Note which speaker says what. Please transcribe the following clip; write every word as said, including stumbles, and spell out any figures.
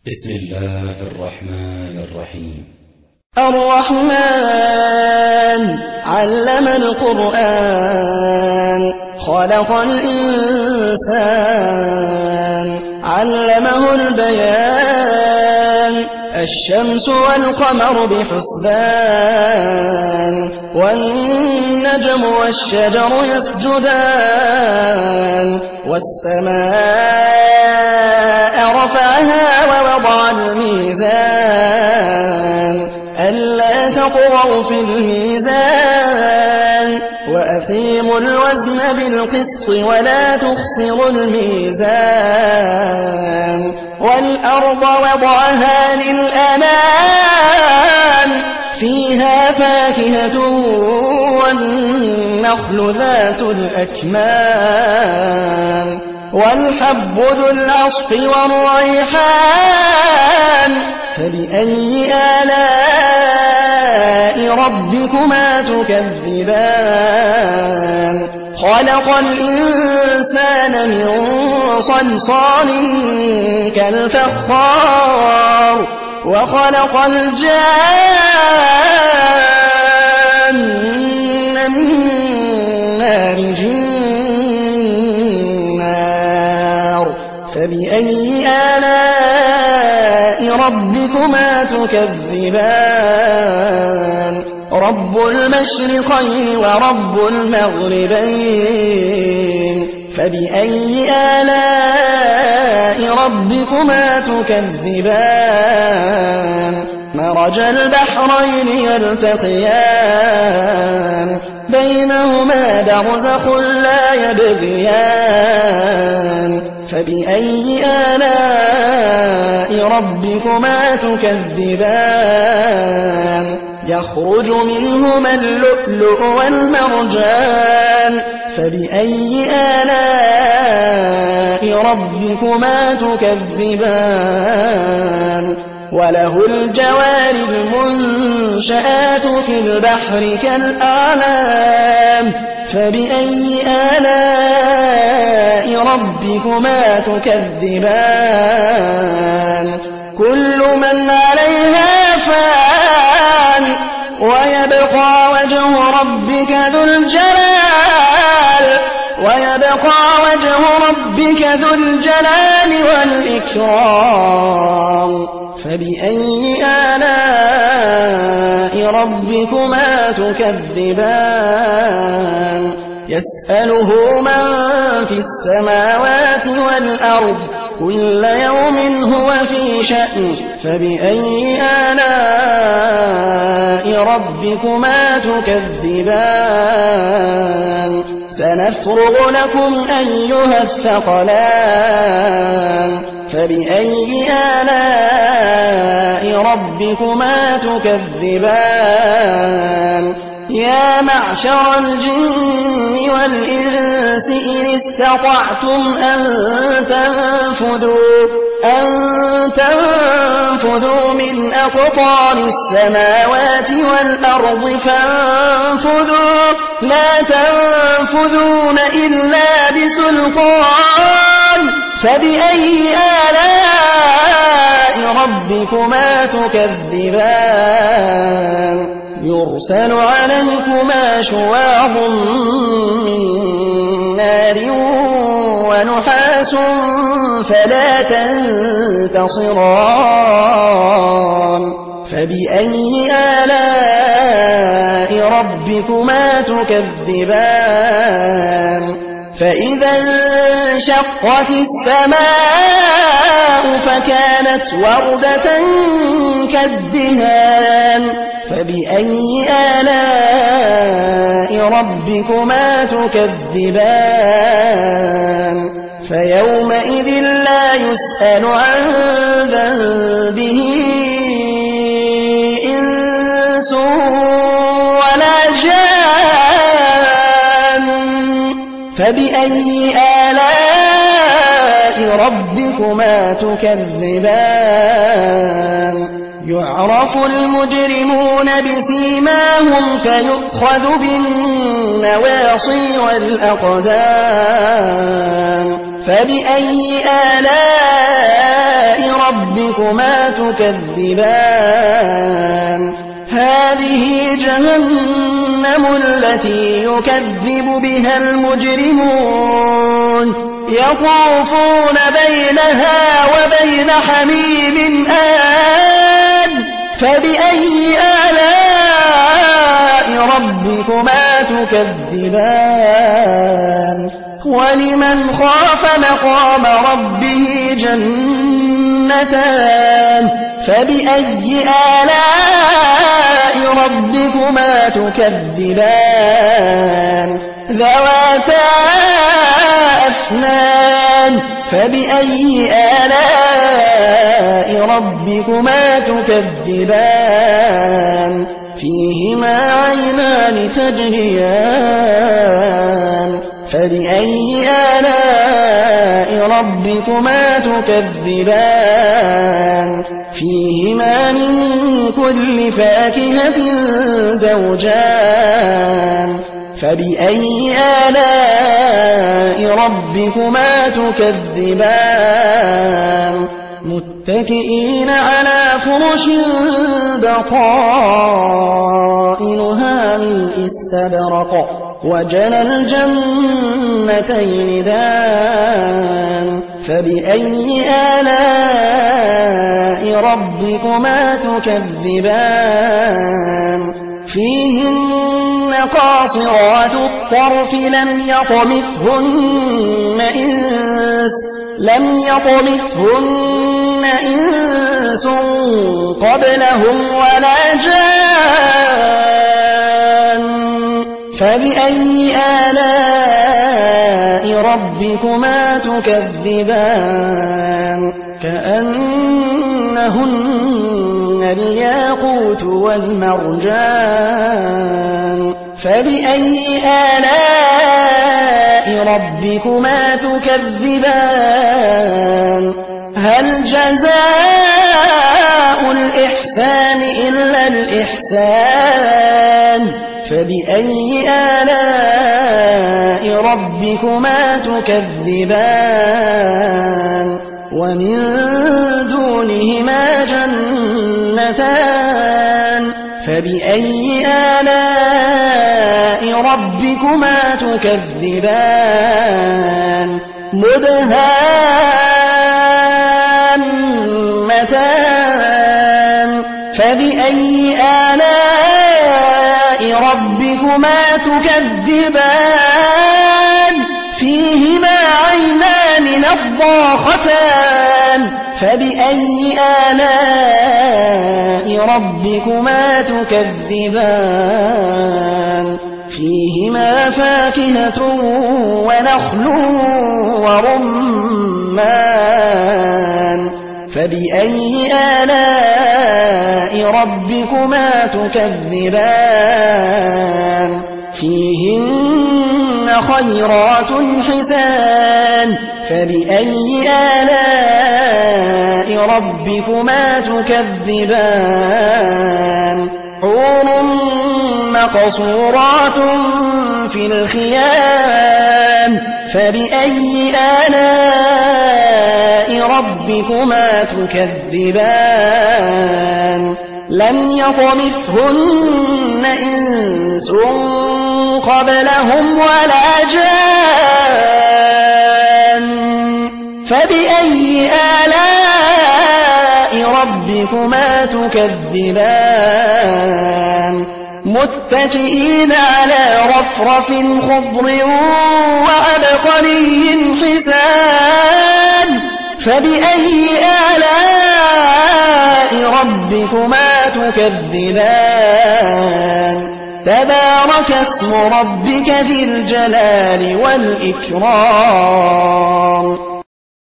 Speaker 1: بسم الله الرحمن الرحيم.
Speaker 2: الرحمن علم القرآن خلق الإنسان علمه البيان الشمس والقمر بحسبان والنجم والشجر يسجدان والسماء رفعها ووضع الميزان ألا تطغوا في الميزان وأقيموا الوزن بالقسط ولا تخسروا الميزان والأرض وضعها للأنام فيها فاكهة والنخل ذات الأكمام والحب ذو العصف والريحان فبأي آلاء ربكما تكذبان خلق الإنسان من صلصال كالفخار وخلق الجان من مارج فبأي آلاء ربكما تكذبان رب المشرقين ورب المغربين فبأي آلاء ربكما تكذبان مرج البحرين يلتقيان بينهما برزخ لا يبغيان فبأي آلاء ربكما تكذبان يخرج منهما اللؤلؤ والمرجان فبأي آلاء ربكما تكذبان وله الجوار المنشآت في البحر كالأعلام فبأي آلاء ربكما تكذبان كل من عليها فان ويبقى وجه ربك ذو الجلال ويبقى وجه ربك ذو الجلال والإكرام فبأي آلاء ربكما تكذبان يسأله من في السماوات والأرض كل يوم هو في شأن فبأي آلاء ربكما تكذبان سنفرغ لكم أيها الثقلان فبأي آلاء ربكما تكذبان يا معشر الجن والإنس إن استطعتم أن تنفذوا أن تنفذوا من أقطار السماوات والأرض فانفذوا لا تنفذون إلا بسلطان فبأي آلاء ربكما تكذبان يرسل عليكما شواظ من نار ونحاس فلا تنتصران فبأي آلاء ربكما تكذبان فإذا انشقت السماء فكانت وردة كالدهان فبأي آلاء ربكما تكذبان فيومئذ لا يسأل عن ذنبه إنس ولا جان فبأي آلاء ربكما تكذبان يعرف المجرمون بسيماهم فيؤخذ بالنواصي والأقدام فبأي آلاء ربكما تكذبان هذه جهنم التي يكذب بها المجرمون يطوفون بينها وبين حميم آن فبأي آلاء ربكما تكذبان ولمن خاف مقام ربه جنتان فبأي آلاء ربكما تكذبان ذواتا أفنان فبأي آلاء ربكما تكذبان فيهما عينان تجريان فبأي آلاء ربكما تكذبان فيهما من كل فاكهة زوجان فبأي آلاء ربكما تكذبان متكئين على فرش بطائنها من استبرق وجنى الجنتين دان فبأي آلاء ربكما تكذبان فيهن قاصرات الطرف لم يطمثهن إنس لم يطمثهن إنس قبلهم ولا جان فبأي آلاء ربكما تكذبان كأنهن الياقوت والمرجان فبأي آلاء ربكما تكذبان هل جزاء الإحسان إلا الإحسان فبأي آلاء ربكما تكذبان ومن دونهما جنتان فبأي آلاء ربكما تكذبان مدهامتان فبأي آلاء ربكما تكذبان فيهما عينان نضاختان فبأي آلاء ربكما تكذبان فيهما فاكهة ونخل ورمان فبأي آلاء ربكما تكذبان فيهن خيرات حسان فبأي آلاء ربكما تكذبان حور مقصورات في الخيام فبأي آلاء ربكما تكذبان لم يطمثهن إنس قبلهم ولا جان فبأي آلاء ربكما تكذبان متكئين على رفرف خضر وعبقري حسان فبأي آلاء ربكما تكذبان تبارك اسم ربك ذي الجلال والإكرام